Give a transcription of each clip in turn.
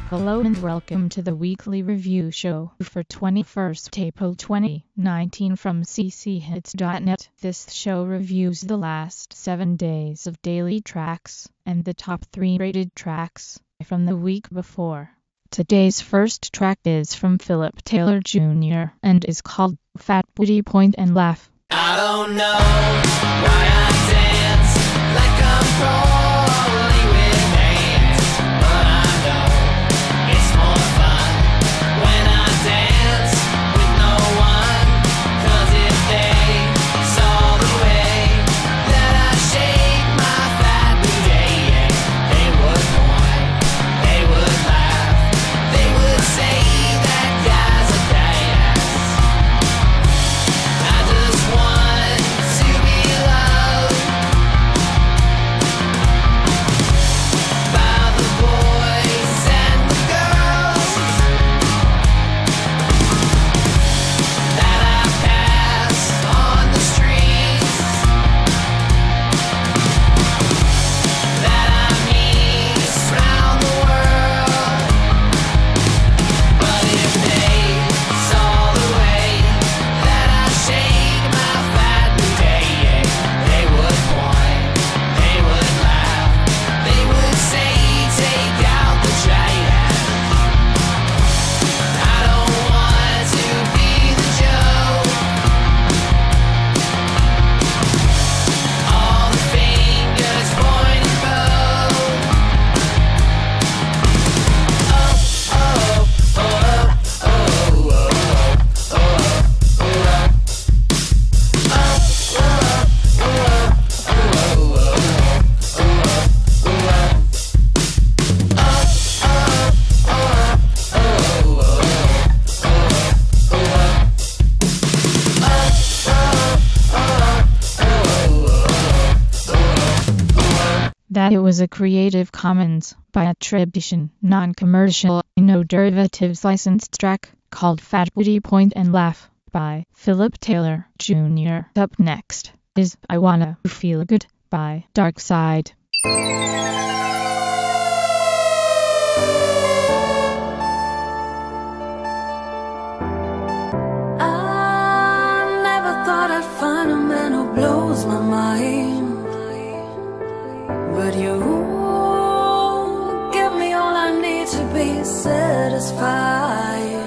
Hello and welcome to the weekly review show for 21st April 2019 from cchits.net. This show reviews the last 7 days of daily tracks and the top 3 rated tracks from the week before. Today's first track is from Philip Taylor Jr. and is called Fat Booty Point and Laugh. I don't know why I dance like I'm crawling with ants, but I know it's more fun when I dance with no one. 'Cause if they saw the way that I shake my fat booty, they would point, they would laugh, they would say that guy's a badass. I just want to be loved by the boys and the girls that I pass on the streets, that I meet around the world. But if they saw the way that I shake my fat booty, they would point, they would laugh, they would say, take out the trash. I don't want to be the joke, all the fingers pointing both. That it was a Creative Commons by attribution, non-commercial, no derivatives licensed track called Fat Booty Point and Laugh by Philip Taylor Jr. Up next is I Wanna Feel Good by Dark Side. I never thought I'd find a man who blows my mind, but you give me all I need to be satisfied.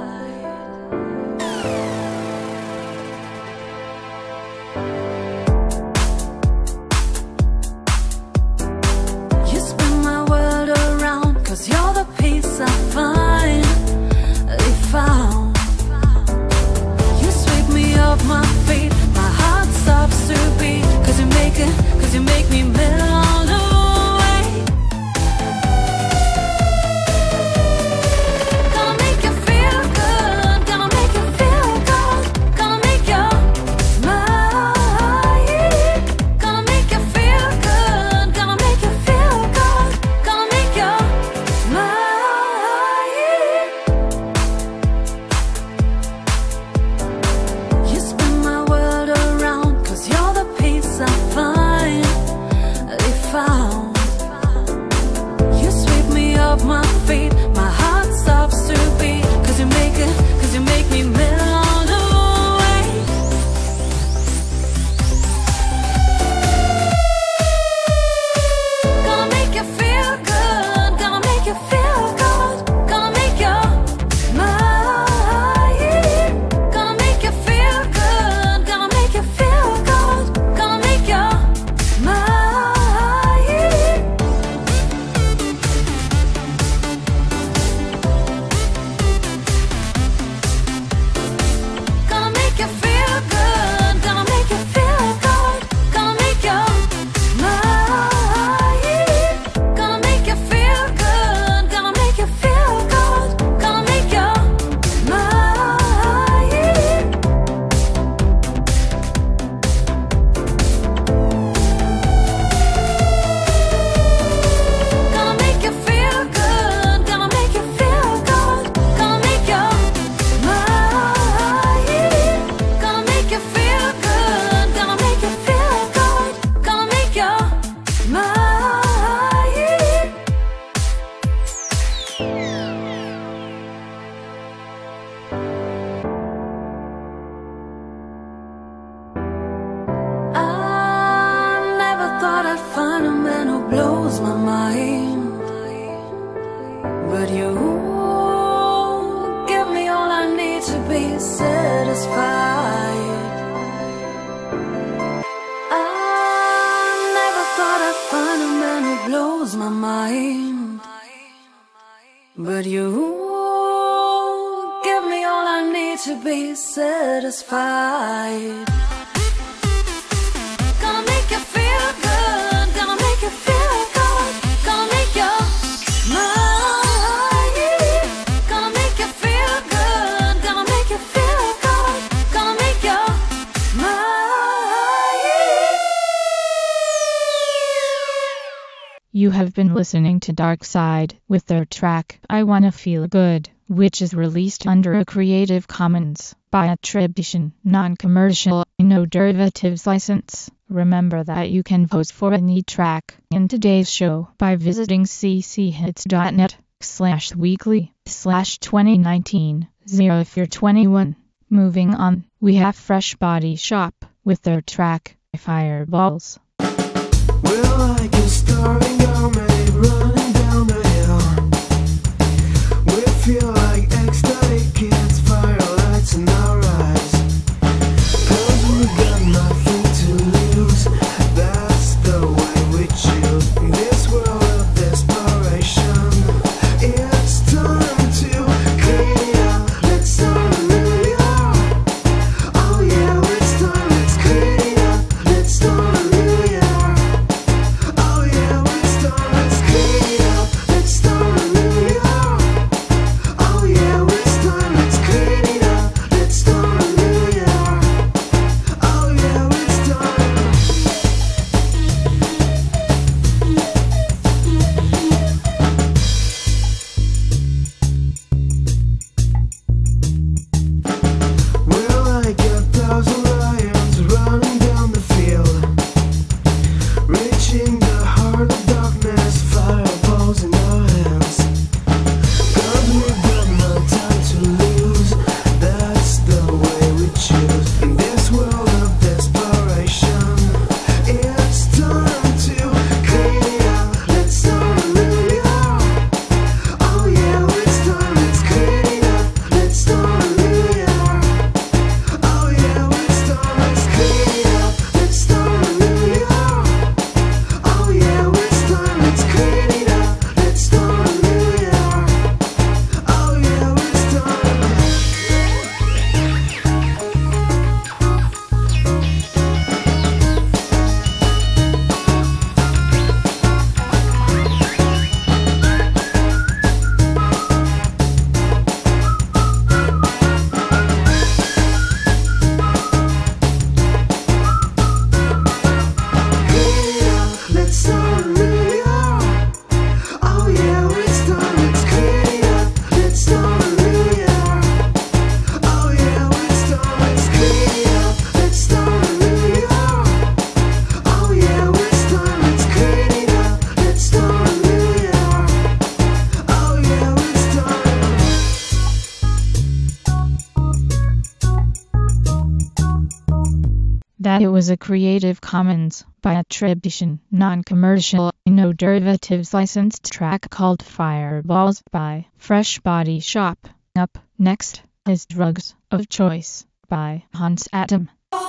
You spin my world around, 'cause you're the peace I finally found. You sweep me off my feet, my heart stops to beat, 'cause you make me melt all away. find a man who blows my mind, but you give me all I need to be satisfied. I never thought I'd find a man who blows my mind, but you give me all I need to be satisfied. Gonna make you feel good, gonna make you feel good, gonna make you smile. Gonna make you feel good, gonna make you feel good, gonna make you smile. You have been listening to Dark Side with their track I Wanna Feel Good, which is released under a Creative Commons by attribution, non-commercial, no derivatives license. Remember that you can vote for any track in today's show by visiting cchits.net/weekly/2019 if you're 21. Moving on, we have Fresh Body Shop with their track Fireballs. We're like a starving army running down the hill. We feel like ecstatic kids, firelights in our eyes. 'Cause we got nothing to lose, that's the way we choose. In this world of desperation, it's time to clean it up. Let's start a new year. Oh yeah, it's time, let's clean it up. Let's start a new year. Oh yeah, it's time, let's clean it up. Let's start a new year. Oh yeah, it's time, let's clean it up. Let's start a new year. Oh yeah, it's time. We're like 1,000 lions running down the field, reaching the heart of darkness, fireballs in our hands. 'Cause we've got no time to lose, that's the way we choose. In this world of desperation, it's time to clean it up. Let's start a new year. Oh yeah, it's time, let's clean it up. Let's start a new year. Oh yeah, it's time, let's clean it up. Let's start a new year. Oh yeah, it's time, let's clean it up. Let's start a new year. Oh yeah, it's time. Let's start a new year. Oh yeah, it's time, let's clean it up. Let's start a new year. Oh yeah, it's time, let's clean it up. Let's start a new year. Oh yeah, it's time, let's clean it up. Let's start a new year. Oh yeah, it's time. That it was a Creative Commons by attribution, non-commercial, no derivatives licensed track called Fireballs by Fresh Body Shop. Up next is Drugs of Choice by Hans Atom.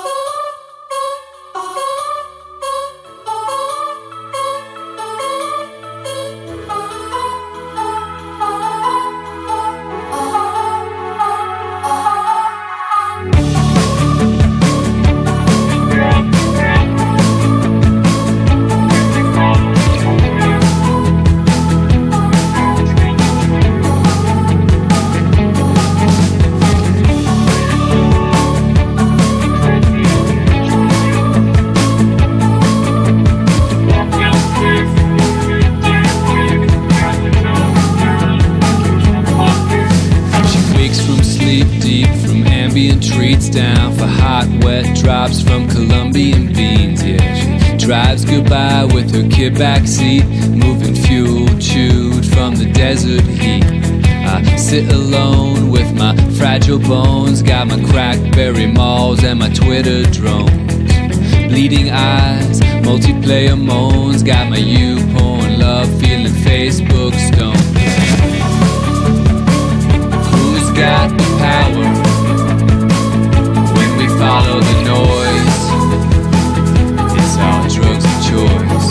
Treats down for hot, wet drops from Colombian beans. Yeah, she drives goodbye with her kid backseat, moving fuel chewed from the desert heat. I sit alone with my fragile bones, got my crackberry malls and my Twitter drones. Bleeding eyes, Multiplayer moans, got my YouPorn love, feeling Facebook stoned. Who's got the power when we follow the noise? It's our drugs of choice.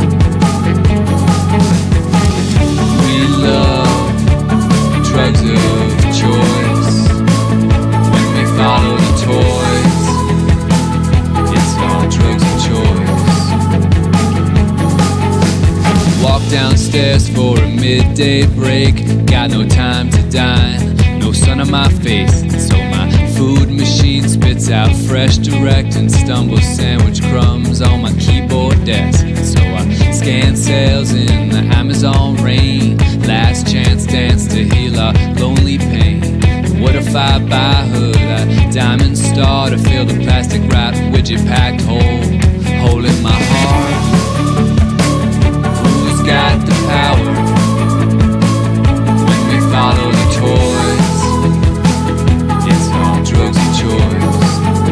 We love drugs of choice when we follow the toys. It's our drugs of choice. Walk downstairs for a midday break. Got no time to dine, no sun on my face, so my food machine spits out fresh direct and stumbles sandwich crumbs on my keyboard desk. So I scan sales in the Amazon rain. Last chance dance to heal our lonely pain. What if I buy her that diamond star to fill the plastic wrap widget packed hole in my heart? Who's got the power when we follow the toys? It's our drugs of choice.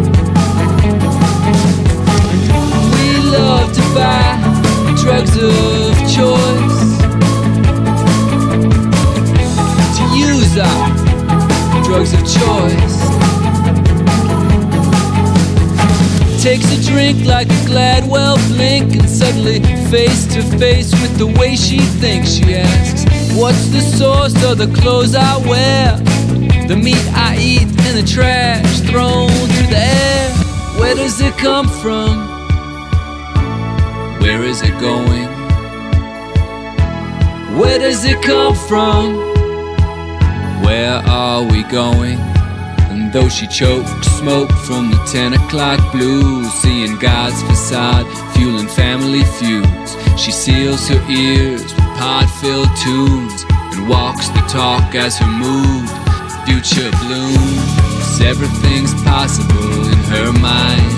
We love to buy drugs of choice, to use our drugs of choice. Takes a drink like a Gladwell blink, and suddenly face to face with the way she thinks. She asks, what's the source of the clothes I wear? The meat I eat and the trash thrown through the air. Where does it come from? Where is it going? Where does it come from? Where are we going? And though she chokes smoke from the 10 o'clock blues, seeing God's facade, fueling family feuds, she seals her ears with pod-filled tunes and walks the talk as her mood future blooms. Everything's possible in her mind.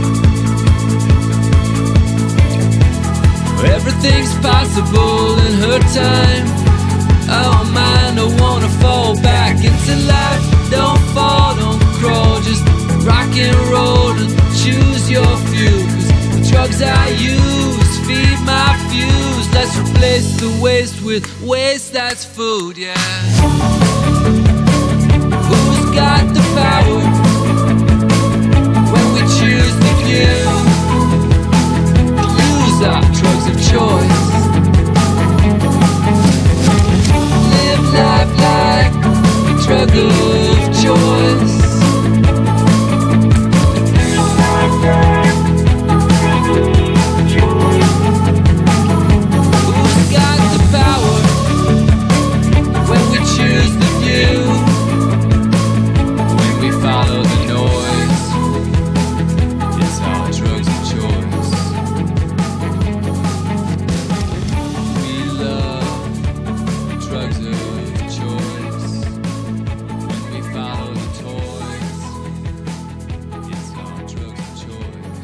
Everything's possible in her time. Oh man, I wanna fall back into life. Don't fall, don't crawl, just rock and roll and choose your few. 'Cause the drugs I use feed my fuse. Let's replace the waste with waste that's food, yeah. Who's got the power when we choose the few? Use our drugs of choice. Live life like a drug of choice. Who's got the power when we choose the view? When we follow the noise, it's our drugs of choice. We love drugs of choice. When we follow the toys, it's our drugs of choice.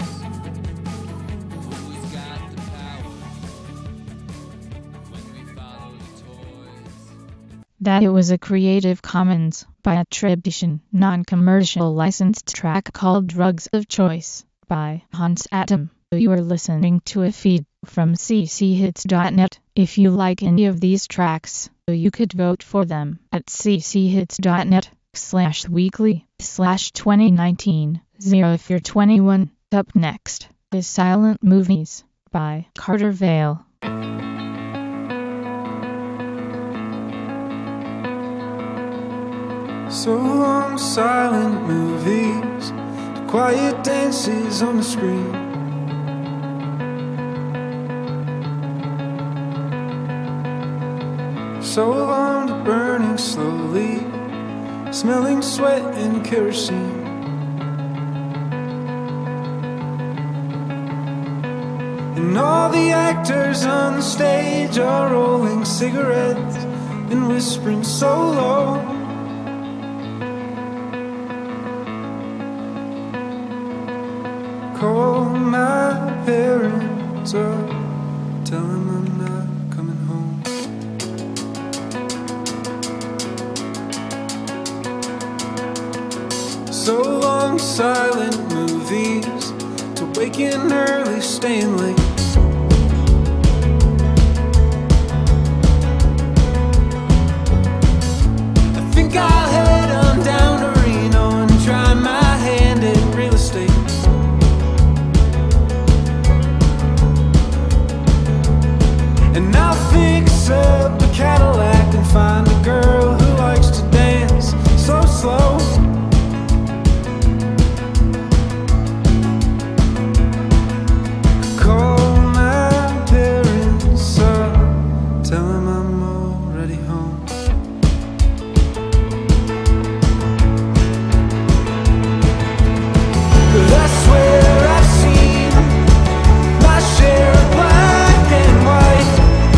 Who's got the power when we follow the toys? That it was a Creative Commons by attribution, non-commercial licensed track called Drugs of Choice by Hans Atom. You are listening to a feed from cchits.net. If you like any of these tracks, you could vote for them at cchits.net/weekly/2019. If you're 21. Up next is Silent Movies by Carter Vale. So long, silent movies, the quiet dances on the screen. So long to burning slowly, smelling sweat and kerosene. And all the actors on the stage are rolling cigarettes and whispering so low. Call my parents up, tell them I'm not coming home. So long, silent movies, to waking early, staying late. I think I'll head on down to Reno and try my hand at real estate. And I'll fix up a Cadillac and find a girl who likes to dance so slow. Call my parents up, tell them I'm already home. But I swear I've seen my share of black and white.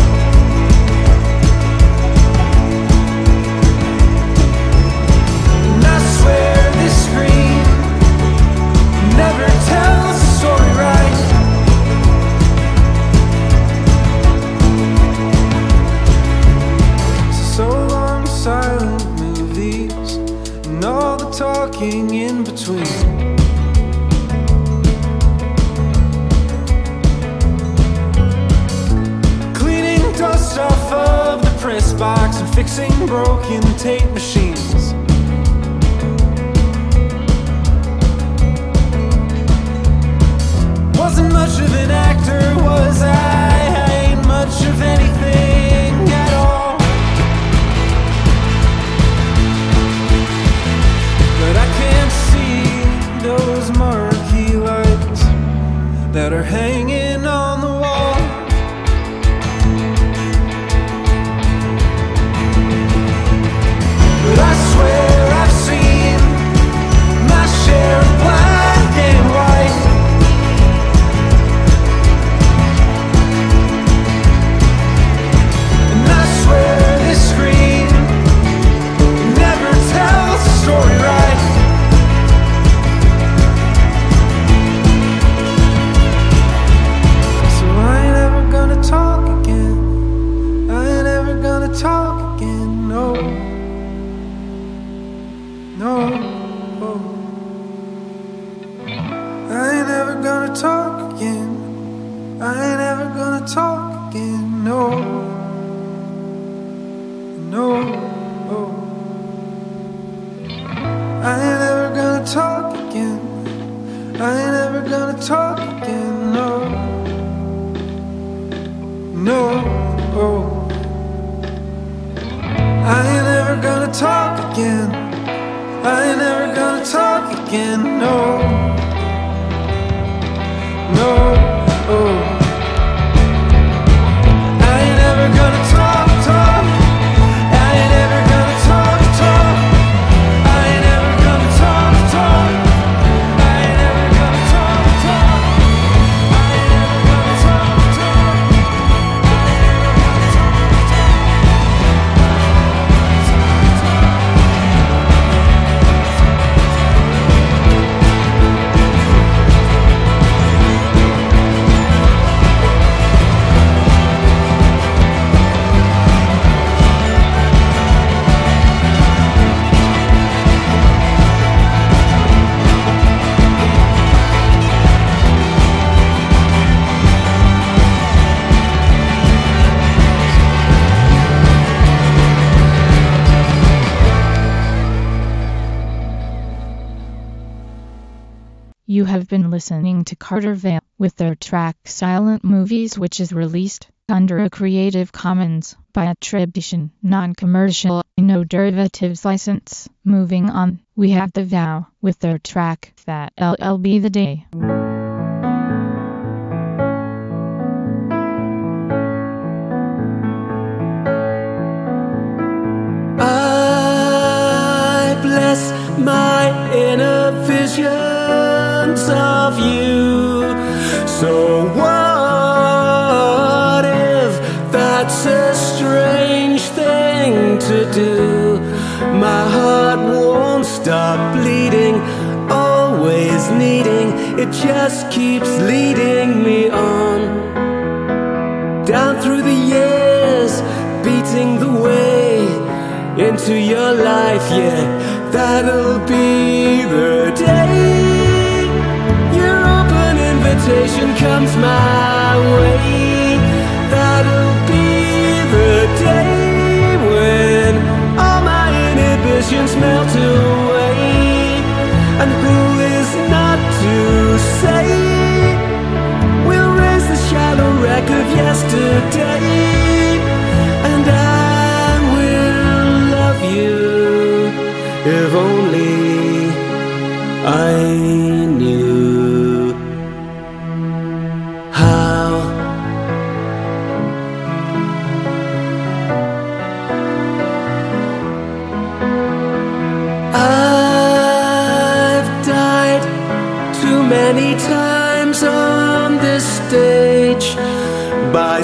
And I swear this screen never tells the story right. So long silent movies and all the talking in between. Cleaning dust off of the press box and fixing broken tape machines. Wasn't much of an actor, was I? I ain't much of anything at all. But I can't see those marquee lights that are hanging on the wall. But I swear I've seen my share of black and white. And I swear this screen never tells the story right. So I ain't ever gonna talk again. I ain't ever gonna talk again. No, no. I ain't ever gonna talk again. I ain't ever gonna talk again. No, no. I ain't ever gonna talk again. I ain't ever gonna talk again. No, no. I ain't ever gonna talk again. I ain't ever gonna talk again. No, no. I ain't ever gonna talk. I ain't ever gonna talk. I ain't ever gonna talk. I ain't ever gonna talk. I ain't ever gonna You have been listening to Carter Vale with their track Silent Movies, which is released under a Creative Commons by attribution, non-commercial, no derivatives license. Moving on, we have The Vow with their track That LL Be The Day. I bless my inner visions of you. So what if that's a strange thing to do? My heart won't stop bleeding, always needing, it just keeps leading me on. Down through the years, beating the way into your life, yeah, that'll be the day. Your open invitation invitation comes my way, that'll be the day when all my inhibitions melt away. And who is not to say, we'll raise the shallow wreck of yesterday, and I will love you if only I knew how. I've died too many times on this stage by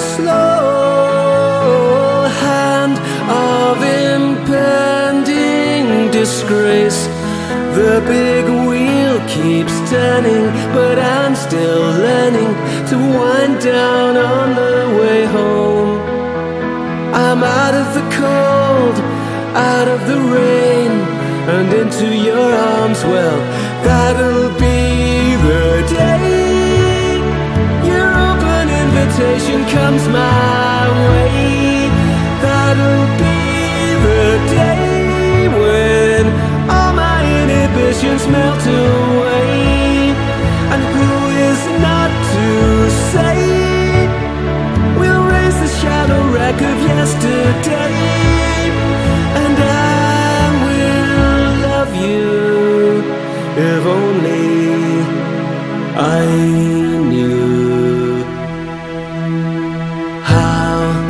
slow hand of impending disgrace. The big wheel keeps turning, but I'm still learning to wind down on the way home. I'm out of the cold, out of the rain, and into your arms. Well, that'll be the day your open invitation comes my way. That'll be the day when all my inhibitions melt away. And who is not to say, we'll raise the shallow wreck of yesterday, and I will love you if only I knew how.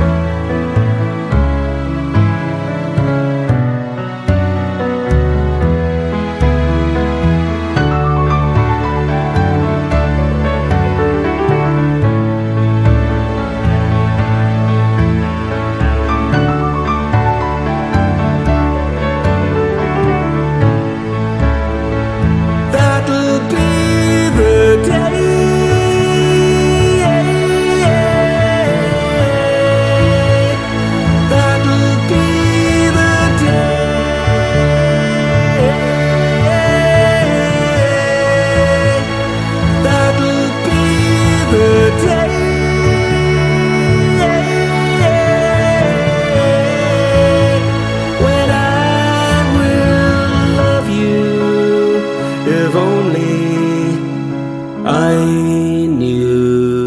That'll be the day, that'll be the day, that'll be the day when I will love you if only I knew.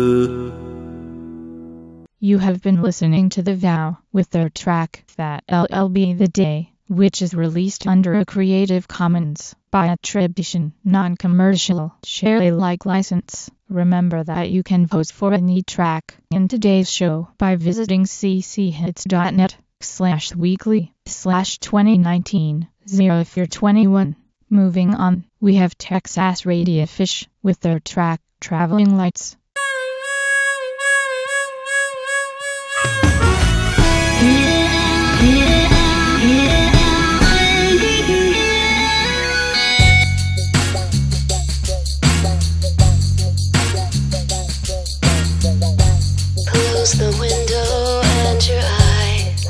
You have been listening to The Vow with their track That LL Be The Day, which is released under a Creative Commons by attribution, non-commercial, share Alike license. Remember that you can vote for any track in today's show by visiting cchits.net/weekly/2019-0 if you're 21. Moving on, we have Texas Radiofish with their track Traveling Lights. Close the window and your eyes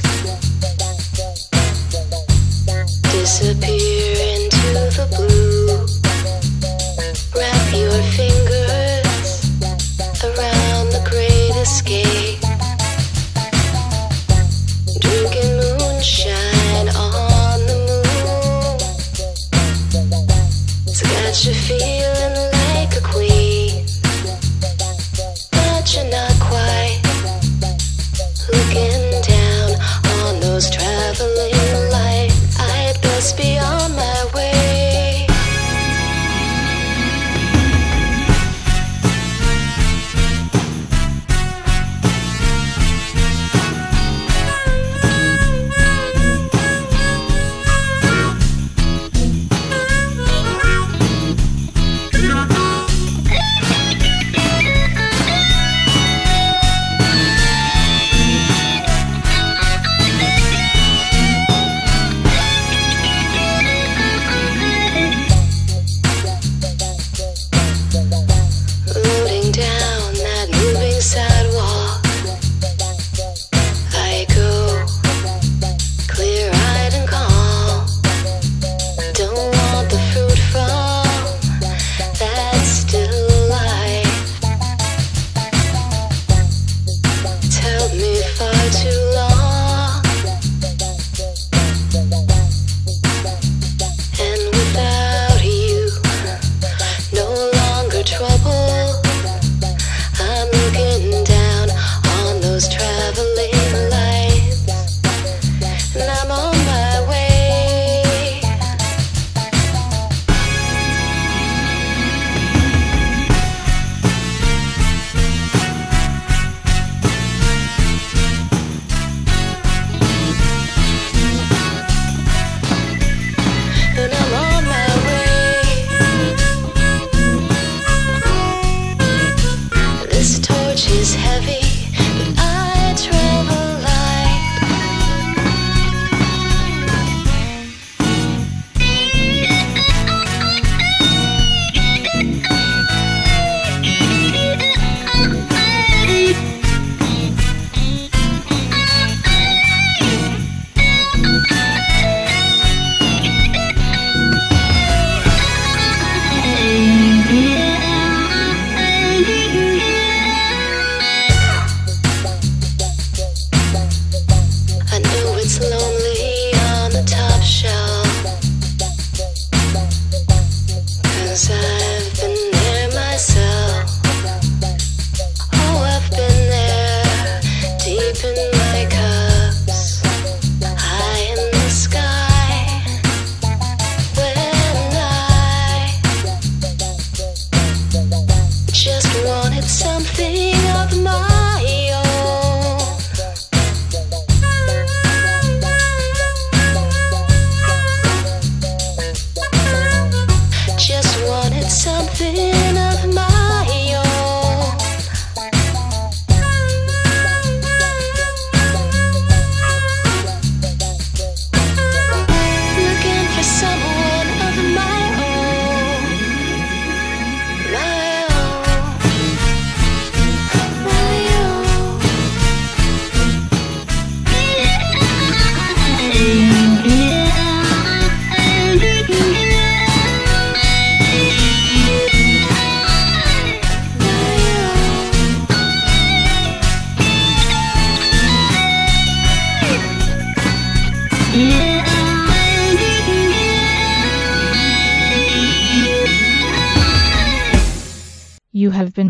disappear into the blue. Wrap your fingers around the great escape. Drinking moonshine on the moon. It's got you feeling like a queen, but you're not quite. Looking down on those traveling lights, I'd best be on my way.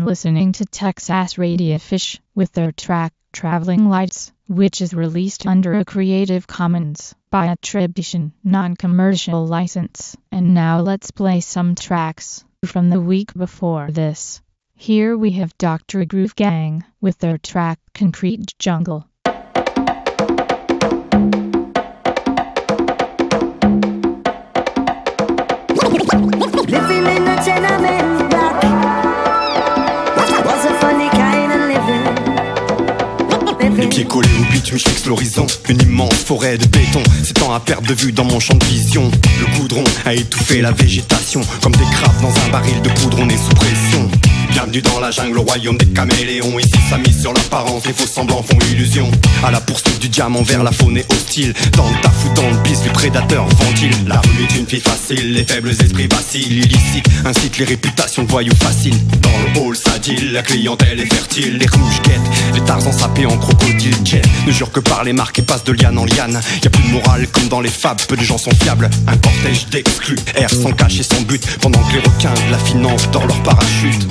listening to Texas Radiofish with their track Traveling Lights, which is released under a Creative Commons by attribution, non-commercial license. And now let's play some tracks from the week before this. Here we have Dr. Groove Gang with their track Concrete Jungle. Living in a tenement block was a funny kind of living. Les pieds collés au bitume, je fixe l'horizon. Une immense forêt de béton s'étend à perte de vue dans mon champ de vision. Le goudron a étouffé la végétation. Comme des crabes dans un baril de poudre, on est sous pression. Bienvenue dans la jungle, au royaume des caméléons. Ici ça mise sur l'apparence, les faux semblants font illusion. À la poursuite du diamant vers la faune est hostile. Dans le taf ou dans le bis, les prédateurs ventilent. La rue est une fille facile, les faibles esprits vacillent. Illicite incite les réputations de voyous faciles. Dans le hall ça deal, la clientèle est fertile. Les rouges guettent, les tarzans sapés en crocodile. Jet ne jure que par les marques et passe de liane en liane. Y'a plus de morale comme dans les fables, peu de gens sont fiables. Un cortège d'exclus, erre sans cache et sans but. Pendant que les requins de la finance dans leur parachute.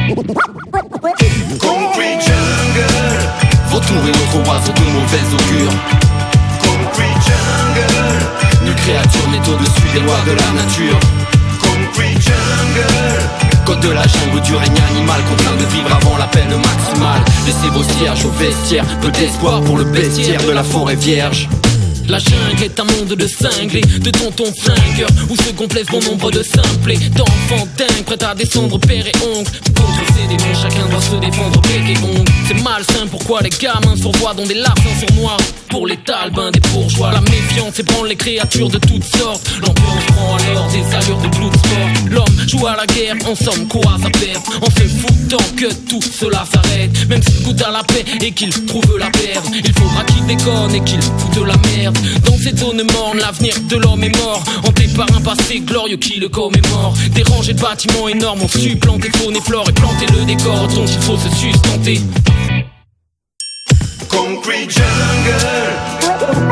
Concrete jungle, Vautour et autres oiseaux de mauvais augure. concrete jungle, Nulle créature n'est au-dessus des lois de la nature. concrete jungle. Code de la jungle du règne animal, contraint de vivre avant la peine maximale. Laissez vos cierges au vestiaire, peu d'espoir pour le bestiaire de la forêt vierge. La jungle est un monde de cinglés, de tontons flingueurs, où se complaisent bon nombre de simplés, d'enfants dingues, prêts à descendre père et oncle. Contre ces démons, chacun doit se défendre bec et ongle. C'est malsain, pourquoi les gamins s'envoient dans des larcins sournois? Pour les talbins des bourgeois, la méfiance ébranle les créatures de toutes sortes. L'ambiance prend alors des allures de Bloodsport. L'homme joue à la guerre, en somme quoi à perdre, en se foutant que tout cela s'arrête. Même s'il goûte à la paix et qu'il trouve la perdre, il faudra qu'il déconne et qu'il foute de la merde. Dans cette zone morne, l'avenir de l'homme est mort, hanté par un passé glorieux qui le commémore. Des rangées de bâtiments énormes ont supplanté faune et flore et planté le décor dont il faut se sustenter. Concrete jungle,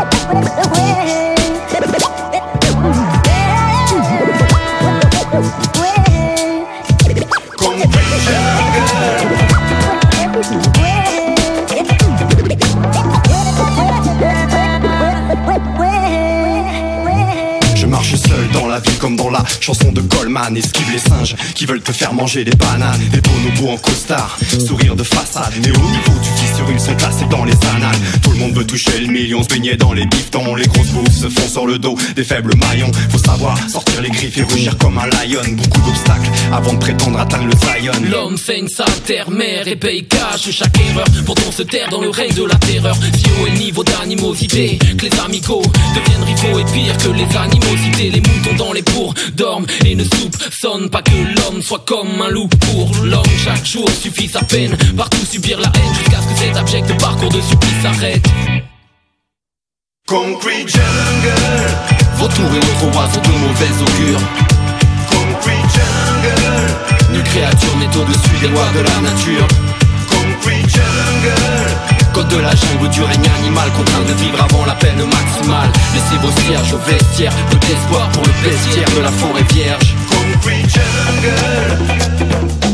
concrete Je marche seul dans la ville comme dans la chanson de Goldman. Esquive les singes qui veulent te faire manger des bananes. Des bonobos en costard, sourire de façade. Et au niveau du fils sur ils sont classés dans les annales. Tout le monde veut toucher le million, se baigner dans les bifetons. Les grosses bouffes se font sur le dos des faibles maillons. Faut savoir sortir les griffes et rugir comme un lion. Beaucoup d'obstacles avant de prétendre atteindre le Zion. L'homme fait une sale terre-mère et paye cash chaque erreur. Pourtant se taire dans le règne de la terreur. Si haut est le niveau d'animosité que les amicaux deviennent rivaux et pire que les animosités. Les moutons dans les bourgs dorment et ne soupçonnent pas que l'homme soit comme un loup. Pour l'homme chaque jour suffit sa peine. Partout subir la haine jusqu'à ce que cet abject parcours de supplice s'arrête. Concrete jungle, Vautour et autres oiseaux de mauvais augure. concrete jungle, Nulle créature n'est au-dessus des lois de la nature. concrete jungle. Code de la jungle du règne animal, contraint de vivre avant la peine maximale. Laissez vos cierges au vestiaire, peu d'espoir pour le bestiaire de la forêt vierge. Concrete jungle.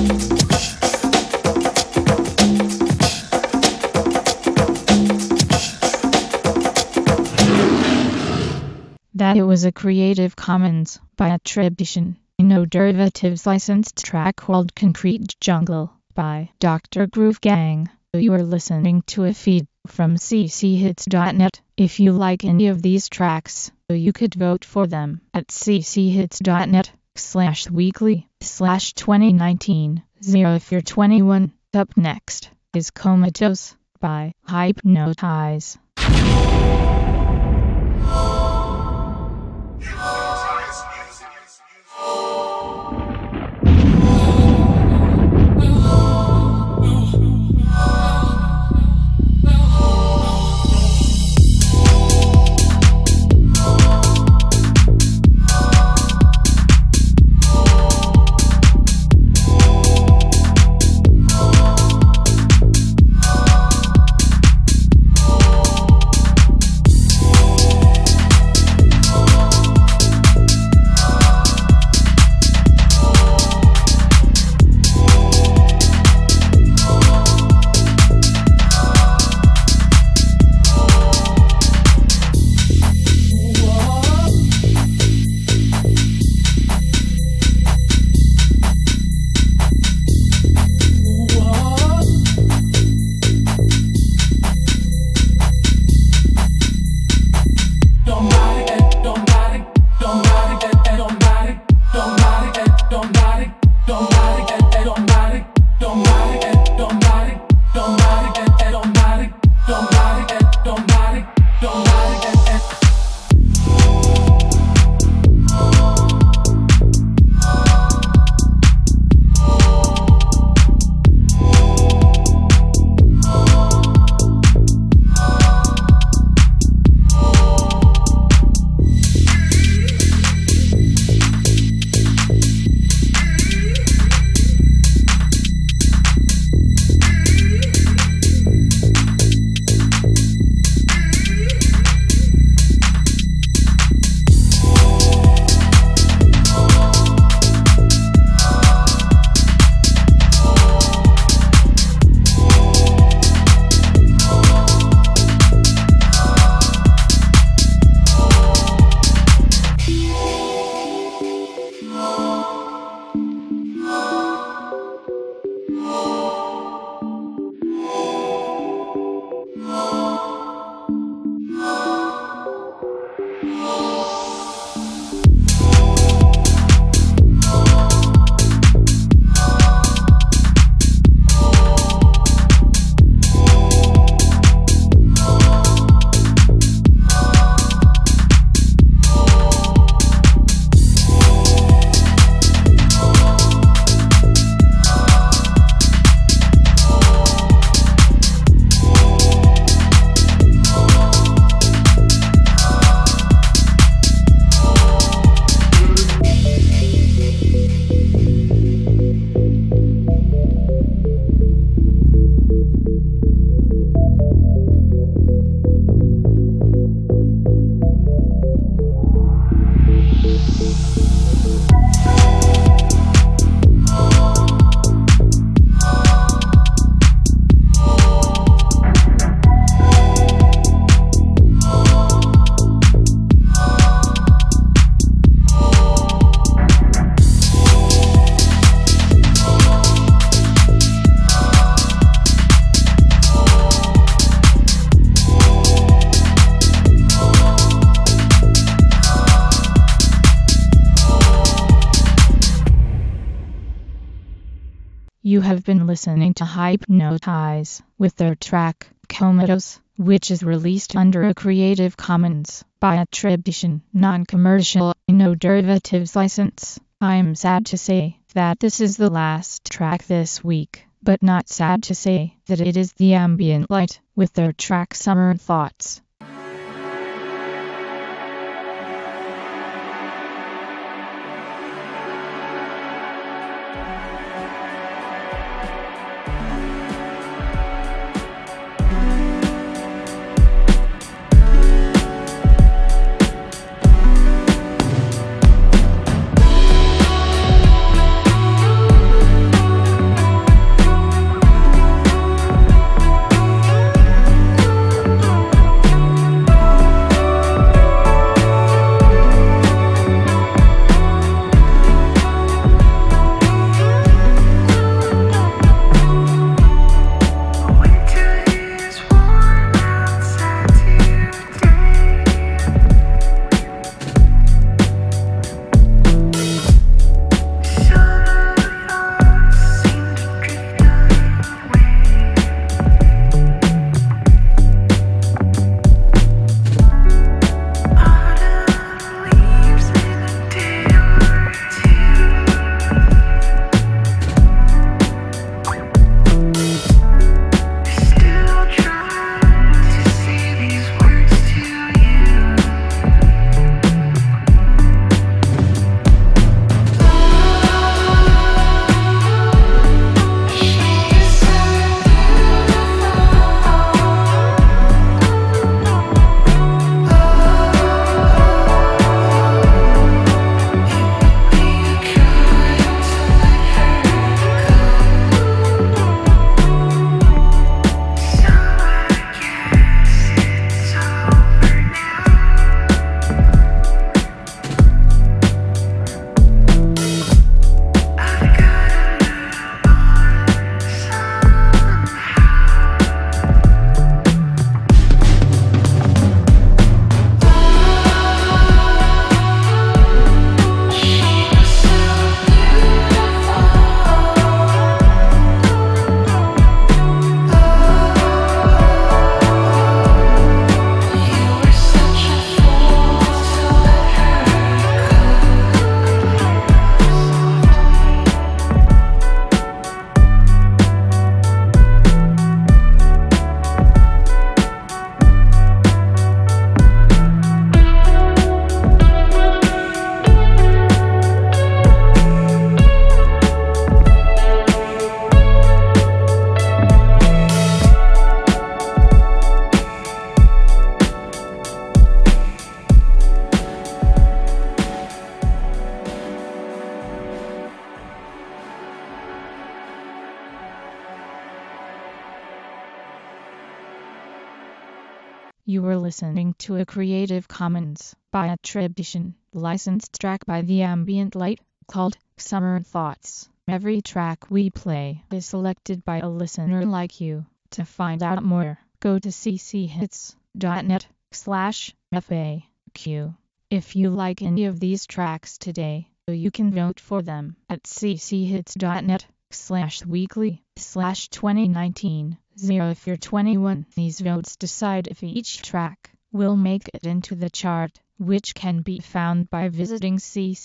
That it was a Creative Commons by attribution, no derivatives licensed track called Concrete Jungle by Dr. Groove Gang. You are listening to a feed from cchits.net. If you like any of these tracks, you could vote for them at cchits.net/weekly/2019. If you're 21. Up next is Comatose by Hypnotize. You have been listening to Hypnotize with their track, Comatose, which is released under a Creative Commons by attribution, non-commercial, no derivatives license. I'm sad to say that this is the last track this week, but not sad to say that it is The Ambient Light with their track Summer Thoughts. You were listening to a Creative Commons by attribution, licensed track by The Ambient Light, called Summer Thoughts. Every track we play is selected by a listener like you. To find out more, go to cchits.net/FAQ. If you like any of these tracks today, you can vote for them at cchits.net/weekly/2019. If you're 21, these votes decide if each track will make it into the chart, which can be found by visiting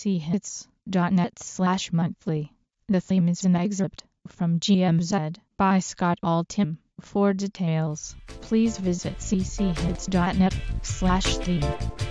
cchits.net/monthly. The theme is an excerpt from GMZ by Scott Altham. For details, please visit cchits.net/theme.